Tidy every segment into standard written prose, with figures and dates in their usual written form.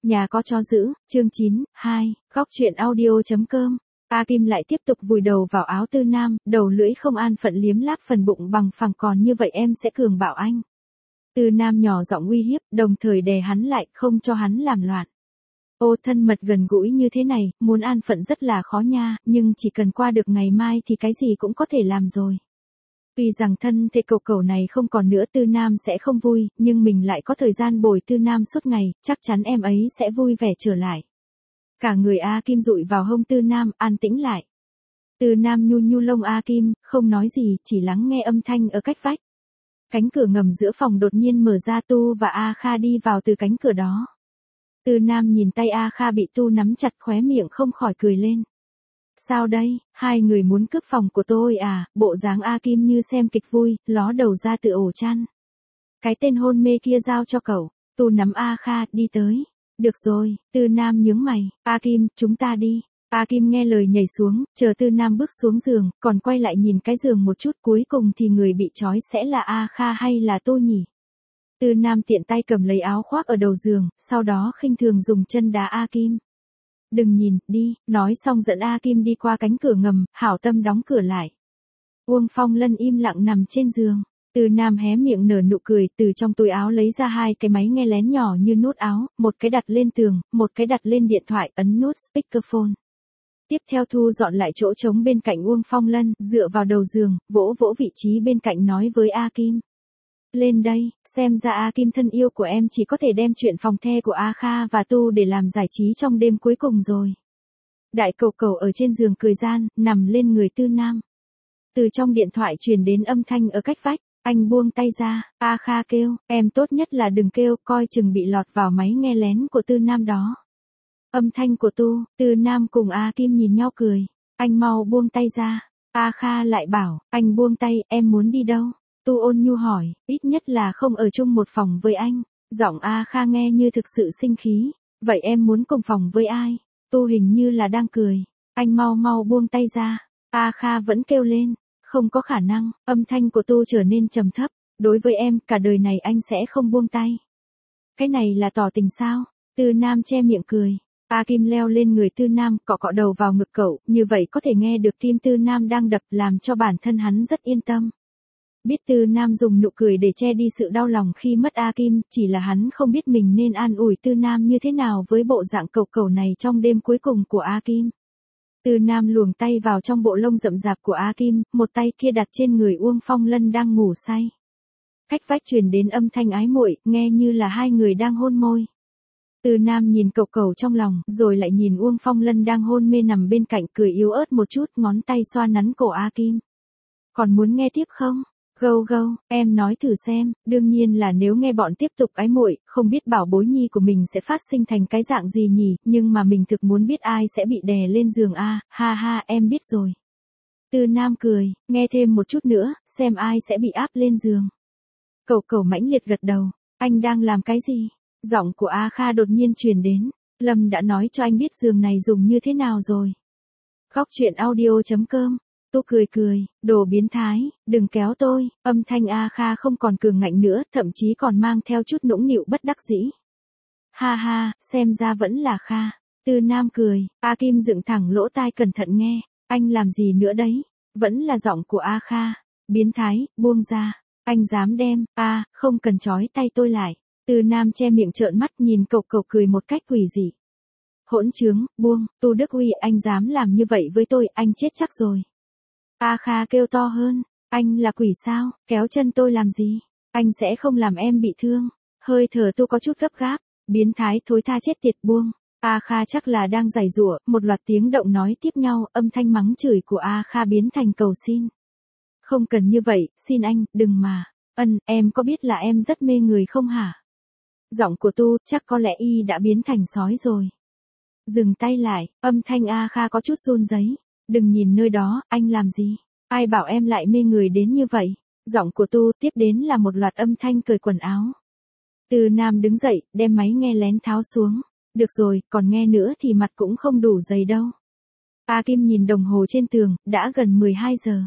Nhà có chó giữ, chương 9, 2, góc truyện audio.com. A Kim lại tiếp tục vùi đầu vào áo Tư Nam, đầu lưỡi không an phận liếm láp phần bụng bằng phẳng, còn như vậy em sẽ cường bạo anh. Tư Nam nhỏ giọng uy hiếp, đồng thời đè hắn lại, không cho hắn làm loạn. Ô, thân mật gần gũi như thế này, muốn an phận rất là khó nha, nhưng chỉ cần qua được ngày mai thì cái gì cũng có thể làm rồi. Tuy rằng thân thể cậu cậu này không còn nữa, Tư Nam sẽ không vui, nhưng mình lại có thời gian bồi Tư Nam suốt ngày, chắc chắn em ấy sẽ vui vẻ trở lại. Cả người A Kim dụi vào hông Tư Nam, an tĩnh lại. Tư Nam nhu nhu lông A Kim, không nói gì, chỉ lắng nghe âm thanh ở cách vách. Cánh cửa ngầm giữa phòng đột nhiên mở ra, Tu và A Kha đi vào từ cánh cửa đó. Tư Nam nhìn tay A Kha bị Tu nắm chặt, khóe miệng không khỏi cười lên. Sao đây, hai người muốn cướp phòng của tôi à? Bộ dáng A Kim như xem kịch vui, ló đầu ra từ ổ chăn. Cái tên hôn mê kia giao cho cậu. Tu nắm A Kha, đi tới. Được rồi, Tư Nam nhướng mày. A Kim, chúng ta đi. A Kim nghe lời nhảy xuống, chờ Tư Nam bước xuống giường, còn quay lại nhìn cái giường một chút, cuối cùng thì người bị trói sẽ là A Kha hay là Tu nhỉ? Tư Nam tiện tay cầm lấy áo khoác ở đầu giường, sau đó khinh thường dùng chân đá A Kim. Đừng nhìn, đi, nói xong dẫn A Kim đi qua cánh cửa ngầm, hảo tâm đóng cửa lại. Uông Phong Lân im lặng nằm trên giường. Tư Nam hé miệng nở nụ cười, từ trong túi áo lấy ra hai cái máy nghe lén nhỏ như nút áo, một cái đặt lên tường, một cái đặt lên điện thoại, ấn nút speakerphone. Tiếp theo thu dọn lại chỗ trống bên cạnh Uông Phong Lân, dựa vào đầu giường, vỗ vỗ vị trí bên cạnh nói với A Kim. Lên đây, xem ra A Kim thân yêu của em chỉ có thể đem chuyện phòng the của A Kha và Tu để làm giải trí trong đêm cuối cùng rồi. Đại cẩu cẩu ở trên giường cười gian, nằm lên người Tư Nam. Từ trong điện thoại truyền đến âm thanh ở cách vách, anh buông tay ra, A Kha kêu, em tốt nhất là đừng kêu, coi chừng bị lọt vào máy nghe lén của Tư Nam đó. Âm thanh của Tu, Tư Nam cùng A Kim nhìn nhau cười, anh mau buông tay ra. A Kha lại bảo, anh buông tay, em muốn đi đâu? Tu ôn nhu hỏi, ít nhất là không ở chung một phòng với anh. Giọng A Kha nghe như thực sự sinh khí. Vậy em muốn cùng phòng với ai? Tu hình như là đang cười. Anh mau mau buông tay ra. A Kha vẫn kêu lên. Không có khả năng. Âm thanh của Tu trở nên trầm thấp. Đối với em, cả đời này anh sẽ không buông tay. Cái này là tỏ tình sao? Tư Nam che miệng cười. A Kim leo lên người Tư Nam, cọ cọ đầu vào ngực cậu, như vậy có thể nghe được tim Tư Nam đang đập, làm cho bản thân hắn rất yên tâm. Biết Tư Nam dùng nụ cười để che đi sự đau lòng khi mất A Kim, chỉ là hắn không biết mình nên an ủi Tư Nam như thế nào với bộ dạng cẩu cẩu này trong đêm cuối cùng của A Kim. Tư Nam luồng tay vào trong bộ lông rậm rạp của A Kim, một tay kia đặt trên người Uông Phong Lân đang ngủ say. Cách vách truyền đến âm thanh ái muội, nghe như là hai người đang hôn môi. Tư Nam nhìn cẩu cẩu trong lòng, rồi lại nhìn Uông Phong Lân đang hôn mê nằm bên cạnh, cười yếu ớt một chút, ngón tay xoa nắn cổ A Kim. Còn muốn nghe tiếp không? Gâu gâu, em nói thử xem, đương nhiên là nếu nghe bọn tiếp tục ái muội, không biết bảo bối nhi của mình sẽ phát sinh thành cái dạng gì nhỉ, nhưng mà mình thực muốn biết ai sẽ bị đè lên giường a, ha ha, em biết rồi. Tư Nam cười, nghe thêm một chút nữa, xem ai sẽ bị áp lên giường. Cẩu cẩu mãnh liệt gật đầu, anh đang làm cái gì? Giọng của A Kha đột nhiên truyền đến, Lâm đã nói cho anh biết giường này dùng như thế nào rồi. Góc truyện audio.com. Tu cười cười, đồ biến thái, đừng kéo tôi, âm thanh A Kha không còn cường ngạnh nữa, thậm chí còn mang theo chút nũng nịu bất đắc dĩ. Ha ha, xem ra vẫn là Kha. Tư Nam cười, A Kim dựng thẳng lỗ tai cẩn thận nghe, anh làm gì nữa đấy? Vẫn là giọng của A Kha, biến thái, buông ra, anh dám đem, không cần trói tay tôi lại. Tư Nam che miệng trợn mắt nhìn cậu cậu cười một cách quỷ dị. Hỗn trướng, buông, Tu Đức Uy, anh dám làm như vậy với tôi, anh chết chắc rồi. A Kha kêu to hơn, anh là quỷ sao, kéo chân tôi làm gì, anh sẽ không làm em bị thương. Hơi thở Tu có chút gấp gáp, biến thái thối tha chết tiệt, buông. A Kha chắc là đang giày giụa, một loạt tiếng động nói tiếp nhau, âm thanh mắng chửi của A Kha biến thành cầu xin. Không cần như vậy, xin anh, đừng mà. Em có biết là em rất mê người không hả? Giọng của Tu, chắc có lẽ y đã biến thành sói rồi. Dừng tay lại, âm thanh A Kha có chút run rẩy. Đừng nhìn nơi đó, anh làm gì? Ai bảo em lại mê người đến như vậy? Giọng của Tu, tiếp đến là một loạt âm thanh cởi quần áo. Tư Nam đứng dậy, đem máy nghe lén tháo xuống. Được rồi, còn nghe nữa thì mặt cũng không đủ dày đâu. A Kim nhìn đồng hồ trên tường, đã gần 12 giờ.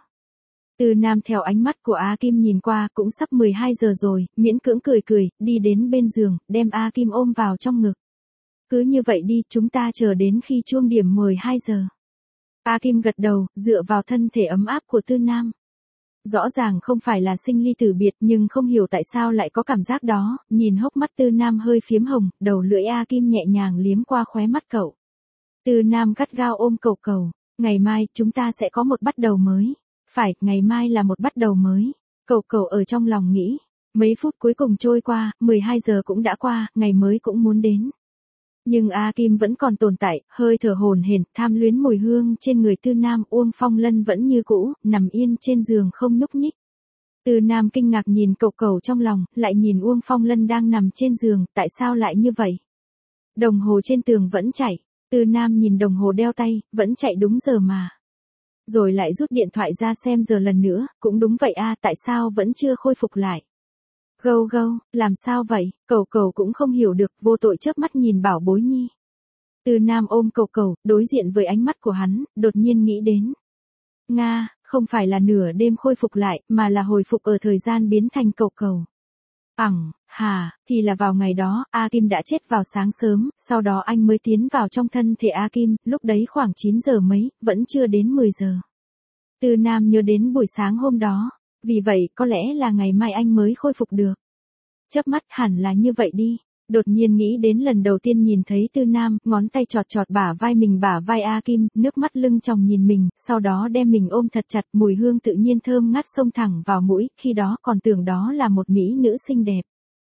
Tư Nam theo ánh mắt của A Kim nhìn qua, cũng sắp 12 giờ rồi, miễn cưỡng cười cười, đi đến bên giường, đem A Kim ôm vào trong ngực. Cứ như vậy đi, chúng ta chờ đến khi chuông điểm 12 giờ. A Kim gật đầu, dựa vào thân thể ấm áp của Tư Nam. Rõ ràng không phải là sinh ly tử biệt nhưng không hiểu tại sao lại có cảm giác đó, nhìn hốc mắt Tư Nam hơi phiếm hồng, đầu lưỡi A Kim nhẹ nhàng liếm qua khóe mắt cậu. Tư Nam gắt gao ôm cậu cầu, ngày mai chúng ta sẽ có một bắt đầu mới. Phải, ngày mai là một bắt đầu mới. Cậu cậu ở trong lòng nghĩ. Mấy phút cuối cùng trôi qua, 12 giờ cũng đã qua, ngày mới cũng muốn đến. Nhưng A Kim vẫn còn tồn tại, hơi thở hổn hển, tham luyến mùi hương trên người Tư Nam. Uông Phong Lân vẫn như cũ, nằm yên trên giường không nhúc nhích. Tư Nam kinh ngạc nhìn cậu cậu trong lòng, lại nhìn Uông Phong Lân đang nằm trên giường, tại sao lại như vậy? Đồng hồ trên tường vẫn chạy, Tư Nam nhìn đồng hồ đeo tay, vẫn chạy đúng giờ mà. Rồi lại rút điện thoại ra xem giờ lần nữa, cũng đúng vậy a, tại sao vẫn chưa khôi phục lại? Gâu gâu, làm sao vậy? Cậu cậu cũng không hiểu được, vô tội chớp mắt nhìn bảo bối nhi. Tư Nam ôm cậu cậu, đối diện với ánh mắt của hắn, đột nhiên nghĩ đến. Nga, không phải là nửa đêm khôi phục lại, mà là hồi phục ở thời gian biến thành cậu cậu. Thì là vào ngày đó, A Kim đã chết vào sáng sớm, sau đó anh mới tiến vào trong thân thể A Kim, lúc đấy khoảng 9 giờ mấy, vẫn chưa đến 10 giờ. Tư Nam nhớ đến buổi sáng hôm đó, vì vậy có lẽ là ngày mai anh mới khôi phục được. Chớp mắt hẳn là như vậy đi. Đột nhiên nghĩ đến lần đầu tiên nhìn thấy Tư Nam, ngón tay chọt chọt bả vai A Kim, nước mắt lưng tròng nhìn mình, sau đó đem mình ôm thật chặt, mùi hương tự nhiên thơm ngát xông thẳng vào mũi, khi đó còn tưởng đó là một mỹ nữ xinh đẹp.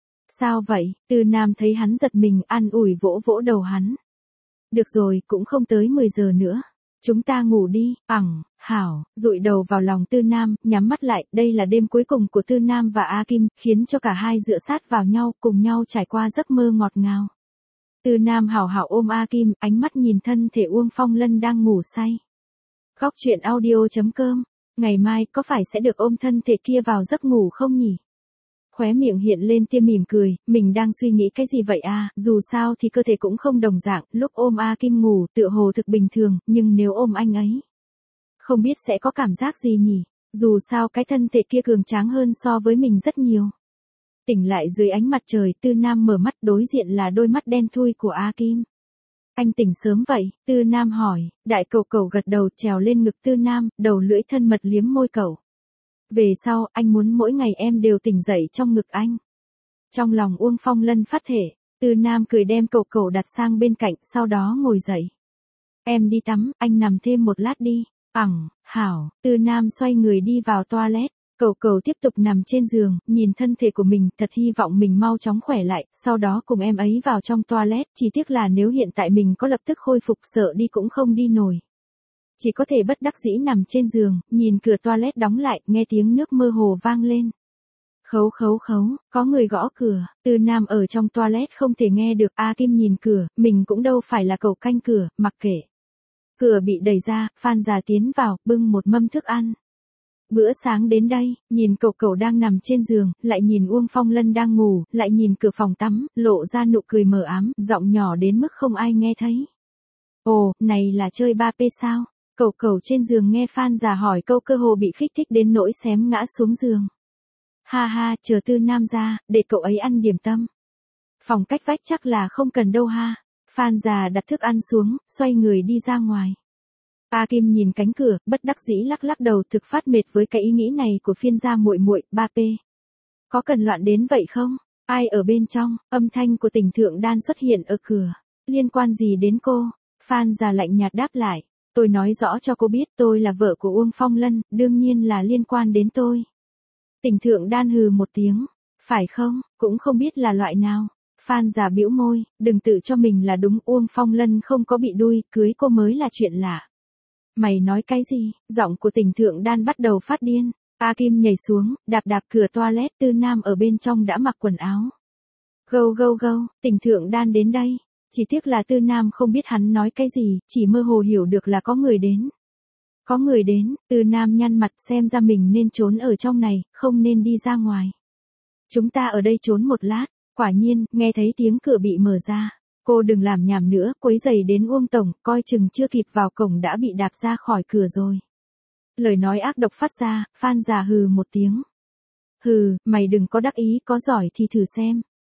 Sao vậy? Tư Nam thấy hắn giật mình, an ủi vỗ vỗ đầu hắn. Được rồi, cũng không tới 10 giờ nữa. Chúng ta ngủ đi, hảo, dụi đầu vào lòng Tư Nam, nhắm mắt lại, đây là đêm cuối cùng của Tư Nam và A Kim, khiến cho cả hai dựa sát vào nhau, cùng nhau trải qua giấc mơ ngọt ngào. Tư Nam hảo hảo ôm A Kim, ánh mắt nhìn thân thể Uông Phong Lân đang ngủ say. Góc truyện audio.com, ngày mai có phải sẽ được ôm thân thể kia vào giấc ngủ không nhỉ? Khóe miệng hiện lên tia mỉm cười, mình đang suy nghĩ cái gì vậy à, dù sao thì cơ thể cũng không đồng dạng, lúc ôm A Kim ngủ tựa hồ thực bình thường, nhưng nếu ôm anh ấy, không biết sẽ có cảm giác gì nhỉ, dù sao cái thân thể kia cường tráng hơn so với mình rất nhiều. Tỉnh lại dưới ánh mặt trời, Tư Nam mở mắt, đối diện là đôi mắt đen thui của A Kim. Anh tỉnh sớm vậy? Tư Nam hỏi, đại cậu cậu gật đầu trèo lên ngực Tư Nam, đầu lưỡi thân mật liếm môi cậu. Về sau, anh muốn mỗi ngày em đều tỉnh dậy trong ngực anh. Trong lòng Uông Phong Lân phát thể, Tư Nam cười đem cậu cậu đặt sang bên cạnh, sau đó ngồi dậy. Em đi tắm, anh nằm thêm một lát đi. Hảo, Tư Nam xoay người đi vào toilet. Cậu cậu tiếp tục nằm trên giường, nhìn thân thể của mình, thật hy vọng mình mau chóng khỏe lại, sau đó cùng em ấy vào trong toilet, chỉ tiếc là nếu hiện tại mình có lập tức khôi phục sợ đi cũng không đi nổi. Chỉ có thể bất đắc dĩ nằm trên giường, nhìn cửa toilet đóng lại, nghe tiếng nước mơ hồ vang lên. Khấu khấu khấu, có người gõ cửa, Tư Nam ở trong toilet không thể nghe được. A Kim nhìn cửa, mình cũng đâu phải là cậu canh cửa, mặc kệ. Cửa bị đẩy ra, Phan già tiến vào, bưng một mâm thức ăn. Bữa sáng đến đây, nhìn cậu cậu đang nằm trên giường, lại nhìn Uông Phong Lân đang ngủ, lại nhìn cửa phòng tắm, lộ ra nụ cười mờ ám, giọng nhỏ đến mức không ai nghe thấy. Ồ, này là chơi 3P sao? Cậu cậu trên giường nghe Phan già hỏi câu cơ hồ bị kích thích đến nỗi xém ngã xuống giường. Ha ha, chờ Tư Nam ra, để cậu ấy ăn điểm tâm. Phòng cách vách chắc là không cần đâu ha. Phan già đặt thức ăn xuống, xoay người đi ra ngoài. A Kim nhìn cánh cửa, bất đắc dĩ lắc lắc đầu, thực phát mệt với cái ý nghĩ này của phiên gia muội muội. 3P. Có cần loạn đến vậy không? Ai ở bên trong? Âm thanh của Tỉnh Thượng Đan xuất hiện ở cửa. Liên quan gì đến cô? Phan già lạnh nhạt đáp lại. Tôi nói rõ cho cô biết tôi là vợ của Uông Phong Lân, đương nhiên là liên quan đến tôi. Tỉnh Thượng Đan hừ một tiếng. Phải không, cũng không biết là loại nào. Phan già bĩu môi, đừng tự cho mình là đúng, Uông Phong Lân không có bị đuôi, cưới cô mới là chuyện lạ. Mày nói cái gì? Giọng của Tỉnh Thượng Đan bắt đầu phát điên. A Kim nhảy xuống, đạp đạp cửa toilet, Tư Nam ở bên trong đã mặc quần áo. Gâu gâu gâu, Tỉnh Thượng Đan đến đây. Chỉ tiếc là Tư Nam không biết hắn nói cái gì, chỉ mơ hồ hiểu được là có người đến. Có người đến, Tư Nam nhăn mặt, xem ra mình nên trốn ở trong này, không nên đi ra ngoài. Chúng ta ở đây trốn một lát. Quả nhiên, nghe thấy tiếng cửa bị mở ra. Cô đừng làm nhảm nữa, quấy rầy đến Uông tổng, coi chừng chưa kịp vào cổng đã bị đạp ra khỏi cửa rồi. Lời nói ác độc phát ra, Phan già hừ một tiếng. Hừ, mày đừng có đắc ý, có giỏi thì thử xem.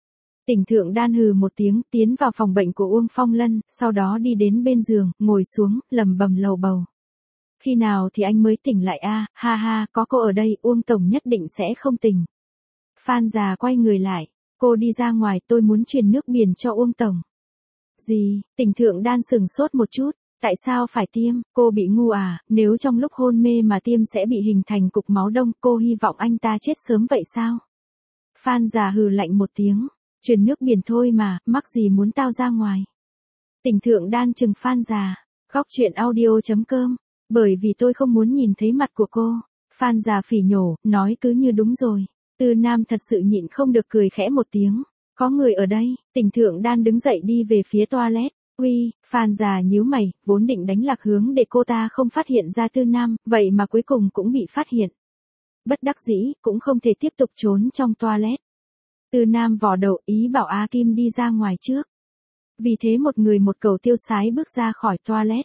Tỉnh Thượng Đan hừ một tiếng, tiến vào phòng bệnh của Uông Phong Lân, sau đó đi đến bên giường, ngồi xuống, lẩm bẩm lầu bầu. Khi nào thì anh mới tỉnh lại a? Ha ha, có cô ở đây, Uông tổng nhất định sẽ không tỉnh. Phan già quay người lại, cô đi ra ngoài, tôi muốn truyền nước biển cho Uông tổng. Gì? Tỉnh Thượng Đan sừng sốt một chút, tại sao phải tiêm, cô bị ngu à, nếu trong lúc hôn mê mà tiêm sẽ bị hình thành cục máu đông, cô hy vọng anh ta chết sớm vậy sao? Phan già hừ lạnh một tiếng, truyền nước biển thôi mà, mắc gì muốn tao ra ngoài. Tỉnh Thượng Đan chừng Phan già, góc chuyện audio.com, bởi vì tôi không muốn nhìn thấy mặt của cô. Phan già phỉ nhổ, nói cứ như đúng rồi. Tư Nam thật sự nhịn không được cười khẽ một tiếng. Có người ở đây, Tỉnh Thượng Đan đứng dậy đi về phía toilet. Uy, Phan già nhíu mày, vốn định đánh lạc hướng để cô ta không phát hiện ra Tư Nam, vậy mà cuối cùng cũng bị phát hiện. Bất đắc dĩ, cũng không thể tiếp tục trốn trong toilet. Tư Nam vò đầu ý bảo A Kim đi ra ngoài trước. Vì thế một người một cầu tiêu sái bước ra khỏi toilet.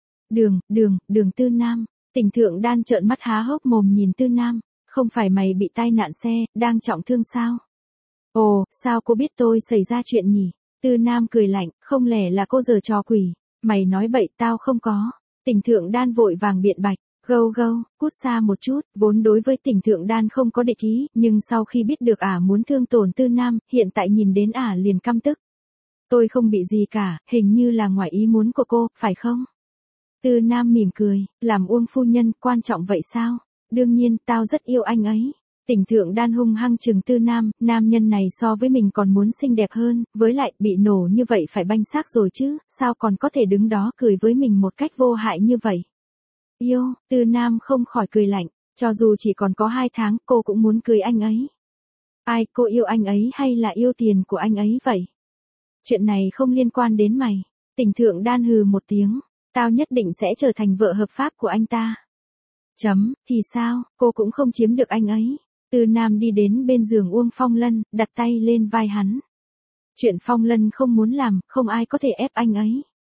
Đường Tư Nam, Tỉnh Thượng Đan trợn mắt há hốc mồm nhìn Tư Nam, không phải mày bị tai nạn xe, đang trọng thương sao? Ồ, sao cô biết tôi xảy ra chuyện nhỉ? Tư Nam cười lạnh, không lẽ là cô giở trò quỷ, mày nói bậy tao không có. Tỉnh Thượng Đan vội vàng biện bạch, gâu, cút xa một chút, vốn đối với Tỉnh Thượng Đan không có địch ý, nhưng sau khi biết được muốn thương tổn Tư Nam, hiện tại nhìn đến liền căm tức. Tôi không bị gì cả, hình như là ngoài ý muốn của cô, phải không? Tư Nam mỉm cười, làm Uông phu nhân quan trọng vậy sao? Đương nhiên, tao rất yêu anh ấy. Tỉnh Thượng Đan hung hăng chừng Tư Nam, nam nhân này so với mình còn muốn xinh đẹp hơn, với lại bị nổ như vậy phải banh xác rồi chứ, sao còn có thể đứng đó cười với mình một cách vô hại như vậy? Yêu, Tư Nam không khỏi cười lạnh, cho dù chỉ còn có 2 tháng cô cũng muốn cưới anh ấy. Ai, cô yêu anh ấy hay là yêu tiền của anh ấy vậy? Chuyện này không liên quan đến mày. Tỉnh Thượng Đan hừ một tiếng, tao nhất định sẽ trở thành vợ hợp pháp của anh ta. Thì sao, cô cũng không chiếm được anh ấy. Tư Nam đi đến bên giường Uông Phong Lân, đặt tay lên vai hắn. Chuyện Phong Lân không muốn làm, không ai có thể ép anh ấy.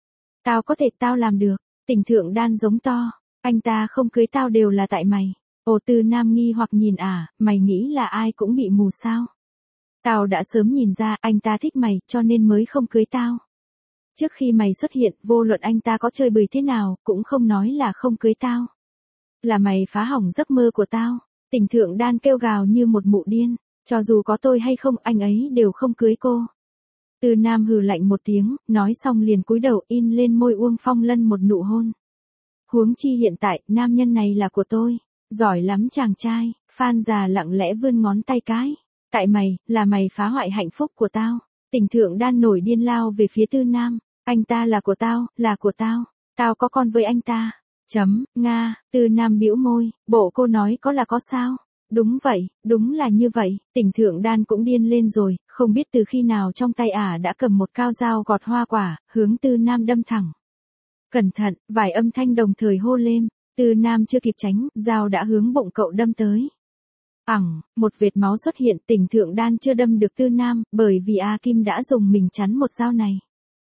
Tao làm được. Tỉnh Thượng Đan giống to, anh ta không cưới tao đều là tại mày. Ồ, Tư Nam nghi hoặc nhìn mày nghĩ là ai cũng bị mù sao? Tao đã sớm nhìn ra anh ta thích mày cho nên mới không cưới tao. Trước khi mày xuất hiện, vô luận anh ta có chơi bời thế nào, cũng không nói là không cưới tao. Là mày phá hỏng giấc mơ của tao. Tỉnh Thượng Đan kêu gào như một mụ điên, cho dù có tôi hay không, anh ấy đều không cưới cô. Tư Nam hừ lạnh một tiếng, nói xong liền cúi đầu in lên môi Uông Phong Lân một nụ hôn. Huống chi hiện tại, nam nhân này là của tôi. Giỏi lắm chàng trai. Phan già lặng lẽ vươn ngón tay cái. Tại mày, là mày phá hoại hạnh phúc của tao. Tỉnh Thượng Đan nổi điên lao về phía Tư Nam. Anh ta là của tao, là của tao. Tao có con với anh ta. Nga, Tư Nam bĩu môi, bộ cô nói có là có sao? Đúng vậy, đúng là như vậy. Tỉnh Thượng Đan cũng điên lên rồi, không biết từ khi nào trong tay đã cầm một cao dao gọt hoa quả, hướng Tư Nam đâm thẳng. Cẩn thận, vài âm thanh đồng thời hô lên. Tư Nam chưa kịp tránh, dao đã hướng bụng cậu đâm tới. Một vệt máu xuất hiện. Tỉnh Thượng Đan chưa đâm được Tư Nam, bởi vì A Kim đã dùng mình chắn một dao này.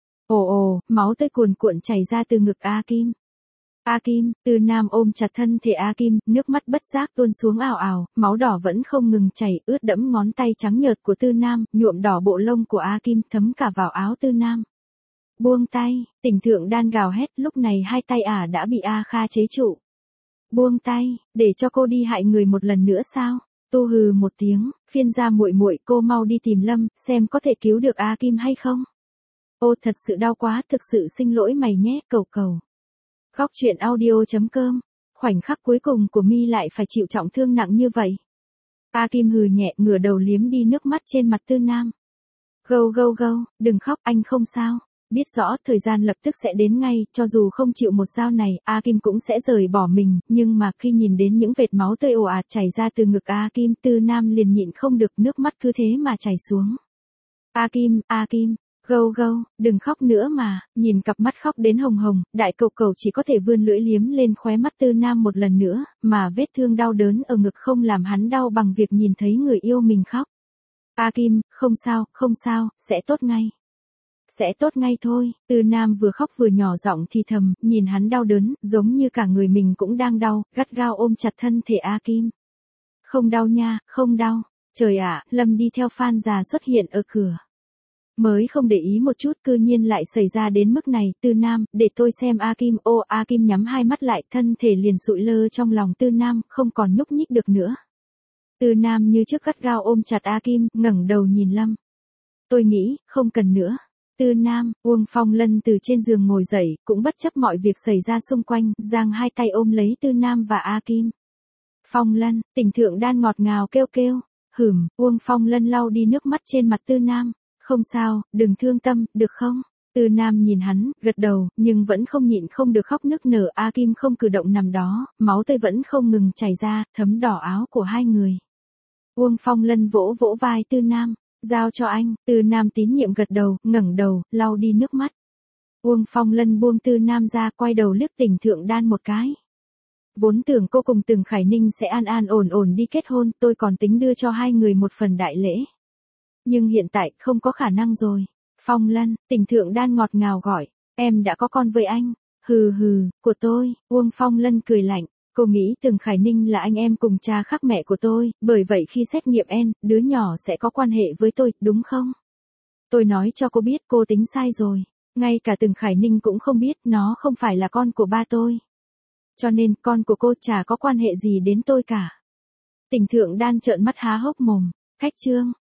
Ồ, máu tươi cuồn cuộn chảy ra từ ngực A Kim. A Kim, Tư Nam ôm chặt thân thể A Kim, nước mắt bất giác tuôn xuống ào ào, máu đỏ vẫn không ngừng chảy, ướt đẫm ngón tay trắng nhợt của Tư Nam, nhuộm đỏ bộ lông của A Kim, thấm cả vào áo Tư Nam. Buông tay, Tỉnh Thượng Đan gào hét, lúc này hai tay đã bị A Kha chế trụ. Buông tay, để cho cô đi hại người một lần nữa sao? Tu hừ một tiếng, phiên gia muội muội, cô mau đi tìm Lâm, xem có thể cứu được A Kim hay không. Ô, thật sự đau quá, thực sự xin lỗi mày nhé, cầu. Góc chuyện audio.com, khoảnh khắc cuối cùng của Mi lại phải chịu trọng thương nặng như vậy. A Kim hừ nhẹ, ngửa đầu liếm đi nước mắt trên mặt Tư Nam. Gâu, đừng khóc, anh không sao. Biết rõ thời gian lập tức sẽ đến ngay, cho dù không chịu một dao này, A Kim cũng sẽ rời bỏ mình, nhưng mà khi nhìn đến những vệt máu tươi ồ ạt chảy ra từ ngực A Kim, Tư Nam liền nhịn không được, nước mắt cứ thế mà chảy xuống. A Kim, gâu, đừng khóc nữa mà, nhìn cặp mắt khóc đến hồng hồng, đại cầu chỉ có thể vươn lưỡi liếm lên khóe mắt Tư Nam một lần nữa, mà vết thương đau đớn ở ngực không làm hắn đau bằng việc nhìn thấy người yêu mình khóc. A Kim, không sao, sẽ tốt ngay. Sẽ tốt ngay thôi. Tư Nam vừa khóc vừa nhỏ giọng thì thầm, nhìn hắn đau đớn, giống như cả người mình cũng đang đau, gắt gao ôm chặt thân thể A Kim. Không đau nha, không đau. Trời ạ, Lâm đi theo Phan già xuất hiện ở cửa. Mới không để ý một chút cư nhiên lại xảy ra đến mức này, Tư Nam, để tôi xem A Kim, ô A Kim nhắm hai mắt lại, thân thể liền sụi lơ trong lòng Tư Nam, không còn nhúc nhích được nữa. Tư Nam như trước gắt gao ôm chặt A Kim, ngẩng đầu nhìn Lâm. Tôi nghĩ, không cần nữa. Tư Nam, Uông Phong Lân từ trên giường ngồi dậy, cũng bất chấp mọi việc xảy ra xung quanh, giang hai tay ôm lấy Tư Nam và A Kim. Phong Lân, Tỉnh Thượng Đan ngọt ngào kêu kêu. Uông Phong Lân lau đi nước mắt trên mặt Tư Nam. Không sao, đừng thương tâm, được không? Tư Nam nhìn hắn, gật đầu, nhưng vẫn không nhịn không được khóc nức nở. A Kim không cử động nằm đó, máu tươi vẫn không ngừng chảy ra, thấm đỏ áo của hai người. Uông Phong Lân vỗ vỗ vai Tư Nam, giao cho anh. Tư Nam tín nhiệm gật đầu, ngẩng đầu, lau đi nước mắt. Uông Phong Lân buông Tư Nam ra, quay đầu liếc Tỉnh Thượng Đan một cái. Vốn tưởng cô cùng Từng Khải Ninh sẽ an an ổn ổn đi kết hôn, tôi còn tính đưa cho hai người một phần đại lễ. Nhưng hiện tại không có khả năng rồi. Phong Lân, Tỉnh Thượng Đan ngọt ngào gọi, em đã có con với anh. Hừ, của tôi. Uông Phong Lân cười lạnh, cô nghĩ Từng Khải Ninh là anh em cùng cha khác mẹ của tôi, bởi vậy khi xét nghiệm N, đứa nhỏ sẽ có quan hệ với tôi, đúng không? Tôi nói cho cô biết cô tính sai rồi. Ngay cả Từng Khải Ninh cũng không biết nó không phải là con của ba tôi. Cho nên con của cô chả có quan hệ gì đến tôi cả. Tỉnh Thượng Đan trợn mắt há hốc mồm. Khách trương.